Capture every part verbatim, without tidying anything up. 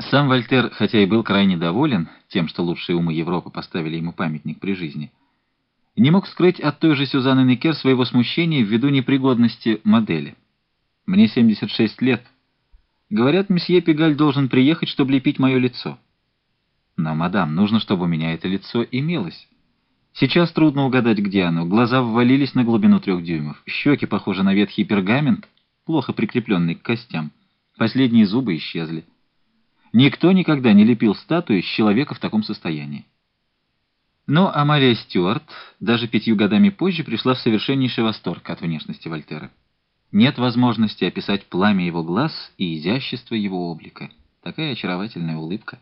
Сам Вольтер, хотя и был крайне доволен тем, что лучшие умы Европы поставили ему памятник при жизни, не мог скрыть от той же Сюзанны Некер своего смущения ввиду непригодности модели. «Мне семьдесят шесть лет. Говорят, месье Пегаль должен приехать, чтобы лепить мое лицо». «Но, мадам, нужно, чтобы у меня это лицо имелось. Сейчас трудно угадать, где оно. Глаза ввалились на глубину трех дюймов, щеки похожи на ветхий пергамент, плохо прикрепленный к костям. Последние зубы исчезли. Никто никогда не лепил статуи с человека в таком состоянии». Но Амалия Стюарт даже пятью годами позже пришла в совершеннейший восторг от внешности Вольтера. Нет возможности описать пламя его глаз и изящество его облика. Такая очаровательная улыбка.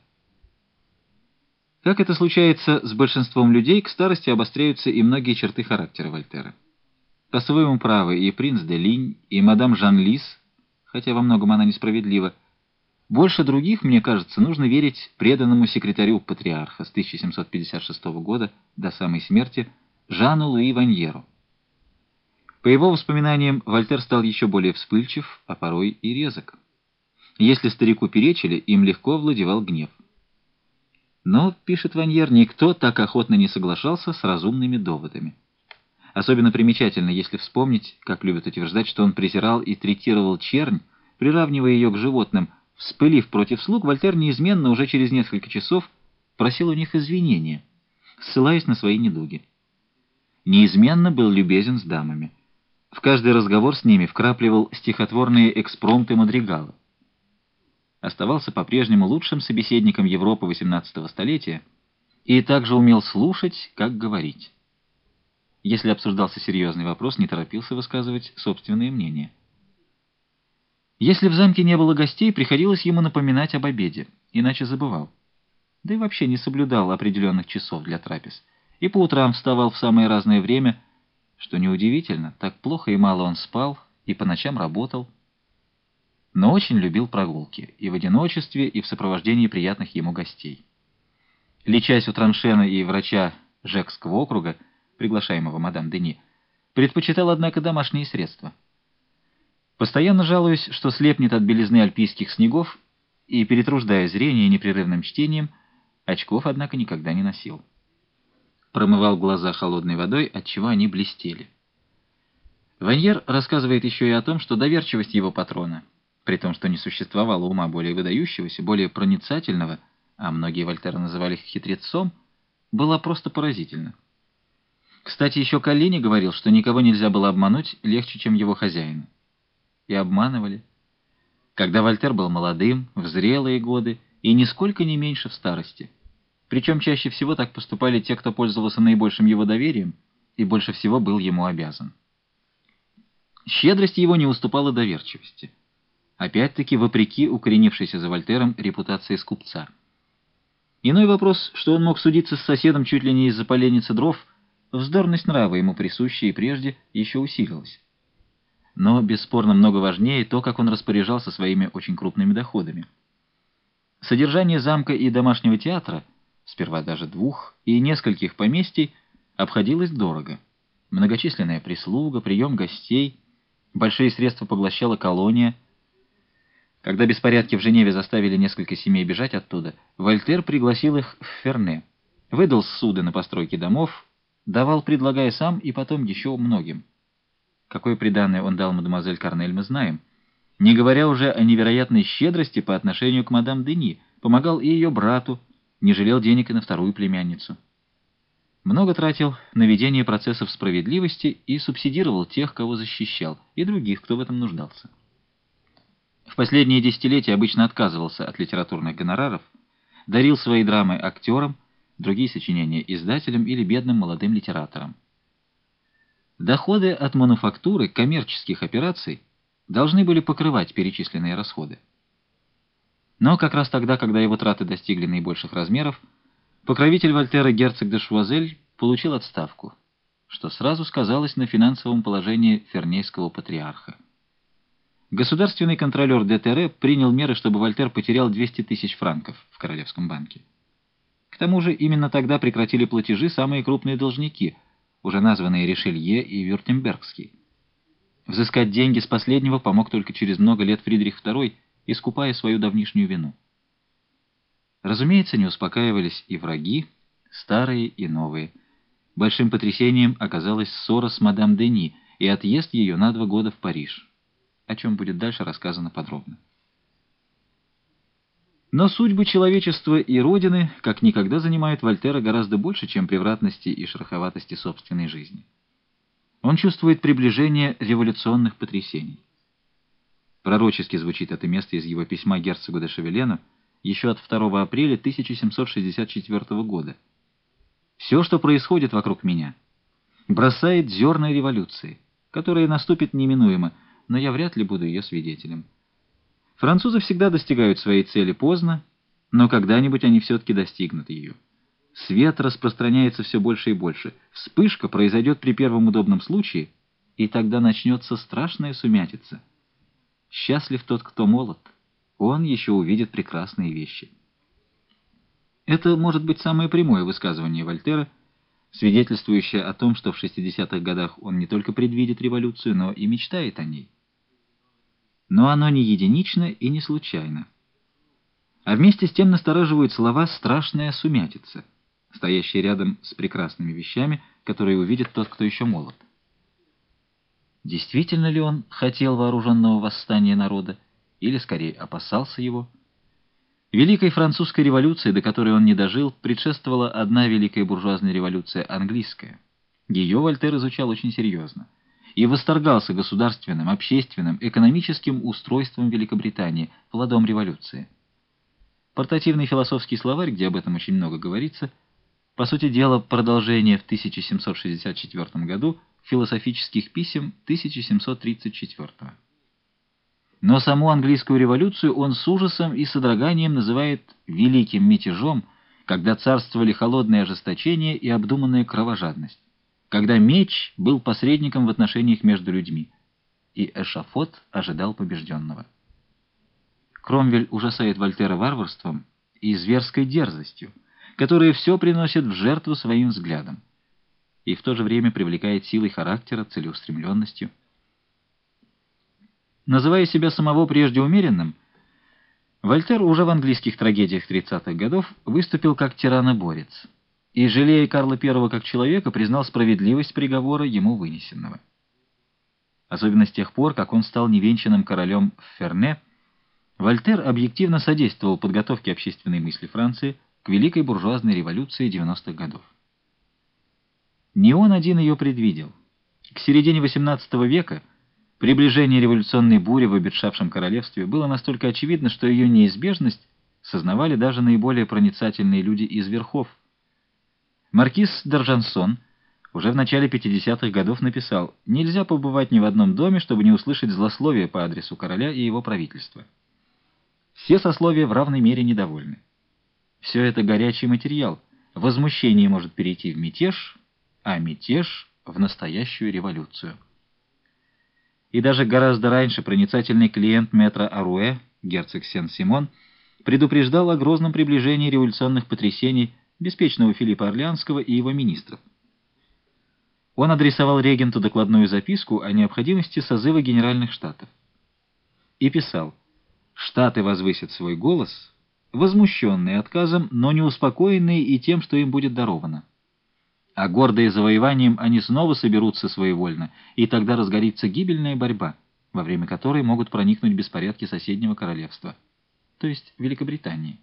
Как это случается с большинством людей, к старости обостряются и многие черты характера Вольтера. По-своему правы и принц де Линь, и мадам Жанлис, хотя во многом она несправедлива. Больше других, мне кажется, нужно верить преданному секретарю патриарха с тысяча семьсот пятьдесят шестого года до самой смерти Жану Луи Ваньеру. По его воспоминаниям, Вольтер стал еще более вспыльчив, а порой и резок. Если старику перечили, им легко овладевал гнев. Но, пишет Ваньер, никто так охотно не соглашался с разумными доводами. Особенно примечательно, если вспомнить, как любят утверждать, что он презирал и третировал чернь, приравнивая ее к животным. Вспылив против слуг, Вольтер неизменно уже через несколько часов просил у них извинения, ссылаясь на свои недуги. Неизменно был любезен с дамами. В каждый разговор с ними вкрапливал стихотворные экспромты мадригала. Оставался по-прежнему лучшим собеседником Европы восемнадцатого столетия и также умел слушать, как говорить. Если обсуждался серьезный вопрос, не торопился высказывать собственные мнения. Если в замке не было гостей, приходилось ему напоминать об обеде, иначе забывал. Да и вообще не соблюдал определенных часов для трапез. И по утрам вставал в самое разное время, что неудивительно, так плохо и мало он спал, и по ночам работал. Но очень любил прогулки, и в одиночестве, и в сопровождении приятных ему гостей. Лечась у Траншена и врача Жекского округа, приглашаемого мадам Дени, предпочитал, однако, домашние средства. Постоянно жалуясь, что слепнет от белизны альпийских снегов, и, перетруждая зрение непрерывным чтением, очков, однако, никогда не носил. Промывал глаза холодной водой, отчего они блестели. Ваньер рассказывает еще и о том, что доверчивость его патрона, при том, что не существовало ума более выдающегося, более проницательного, а многие Вольтера называли хитрецом, была просто поразительна. Кстати, еще Коллини говорил, что никого нельзя было обмануть легче, чем его хозяина. И обманывали. Когда Вольтер был молодым, в зрелые годы, и нисколько не меньше в старости. Причем чаще всего так поступали те, кто пользовался наибольшим его доверием и больше всего был ему обязан. Щедрость его не уступала доверчивости. Опять-таки, вопреки укоренившейся за Вольтером репутации скупца. Иной вопрос, что он мог судиться с соседом чуть ли не из-за поленницы дров, вздорность нрава ему присущая и прежде еще усилилась. Но, бесспорно, много важнее то, как он распоряжался своими очень крупными доходами. Содержание замка и домашнего театра, сперва даже двух, и нескольких поместий, обходилось дорого. Многочисленная прислуга, прием гостей, большие средства поглощала колония. Когда беспорядки в Женеве заставили несколько семей бежать оттуда, Вольтер пригласил их в Ферне, выдал ссуды на постройки домов, давал, предлагая сам и потом еще многим. Какое приданое он дал мадемуазель Карнель, мы знаем. Не говоря уже о невероятной щедрости по отношению к мадам Дени, помогал и ее брату, не жалел денег и на вторую племянницу. Много тратил на ведение процессов справедливости и субсидировал тех, кого защищал, и других, кто в этом нуждался. В последние десятилетия обычно отказывался от литературных гонораров, дарил свои драмы актерам, другие сочинения издателям или бедным молодым литераторам. Доходы от мануфактуры, коммерческих операций должны были покрывать перечисленные расходы. Но как раз тогда, когда его траты достигли наибольших размеров, покровитель Вольтера герцог де Шуазель получил отставку, что сразу сказалось на финансовом положении фернейского патриарха. Государственный контролер де Терре принял меры, чтобы Вольтер потерял двести тысяч франков в Королевском банке. К тому же именно тогда прекратили платежи самые крупные должники, уже названные Ришелье и Вюртембергский. Взыскать деньги с последнего помог только через много лет Фридрих второй, искупая свою давнишнюю вину. Разумеется, не успокаивались и враги, старые и новые. Большим потрясением оказалась ссора с мадам Дени и отъезд ее на два года в Париж, о чем будет дальше рассказано подробно. Но судьбы человечества и Родины как никогда занимают Вольтера гораздо больше, чем превратности и шероховатости собственной жизни. Он чувствует приближение революционных потрясений. Пророчески звучит это место из его письма герцогу де Шевелену еще от второго апреля тысяча семьсот шестьдесят четвёртого года. «Все, что происходит вокруг меня, бросает зерна революции, которая наступит неминуемо, но я вряд ли буду ее свидетелем. Французы всегда достигают своей цели поздно, но когда-нибудь они все-таки достигнут ее. Свет распространяется все больше и больше. Вспышка произойдет при первом удобном случае, и тогда начнется страшная сумятица. Счастлив тот, кто молод. Он еще увидит прекрасные вещи». Это может быть самое прямое высказывание Вольтера, свидетельствующее о том, что в шестидесятых годах он не только предвидит революцию, но и мечтает о ней. Но оно не единично и не случайно. А вместе с тем настораживают слова «страшная сумятица», стоящие рядом с прекрасными вещами, которые увидит тот, кто еще молод. Действительно ли он хотел вооруженного восстания народа, или скорее опасался его? Великой французской революции, до которой он не дожил, предшествовала одна великая буржуазная революция английская. Ее Вольтер изучал очень серьезно и восторгался государственным, общественным, экономическим устройством Великобритании, плодом революции. Портативный философский словарь, где об этом очень много говорится, по сути дела, продолжение в тысяча семьсот шестьдесят четвёртом году философических писем тысяча семьсот тридцать четвёртого. Но саму английскую революцию он с ужасом и содроганием называет «великим мятежом», когда царствовали холодное ожесточение и обдуманная кровожадность, когда меч был посредником в отношениях между людьми, и эшафот ожидал побежденного. Кромвель ужасает Вольтера варварством и зверской дерзостью, которые все приносят в жертву своим взглядам, и в то же время привлекает силой характера, целеустремленностью. Называя себя самого прежде умеренным, Вольтер уже в английских трагедиях тридцатых годов выступил как тираноборец и, жалея Карла Первого как человека, признал справедливость приговора ему вынесенного. Особенно с тех пор, как он стал невенчанным королем в Ферне, Вольтер объективно содействовал подготовке общественной мысли Франции к великой буржуазной революции девяностых годов. Не он один ее предвидел. К середине восемнадцатого века приближение революционной бури в обветшавшем королевстве было настолько очевидно, что ее неизбежность сознавали даже наиболее проницательные люди из верхов. Маркиз d'Argenson уже в начале пятидесятых годов написал: «Нельзя побывать ни в одном доме, чтобы не услышать злословия по адресу короля и его правительства. Все сословия в равной мере недовольны. Все это горячий материал. Возмущение может перейти в мятеж, а мятеж — в настоящую революцию». И даже гораздо раньше проницательный клиент мэтра Аруэ, герцог Сен-Симон, предупреждал о грозном приближении революционных потрясений беспечного Филиппа Орлеанского и его министров. Он адресовал регенту докладную записку о необходимости созыва Генеральных Штатов и писал: «Штаты возвысят свой голос, возмущенные отказом, но не успокоенные и тем, что им будет даровано. А гордые завоеванием они снова соберутся своевольно, и тогда разгорится гибельная борьба, во время которой могут проникнуть беспорядки соседнего королевства, то есть Великобритании».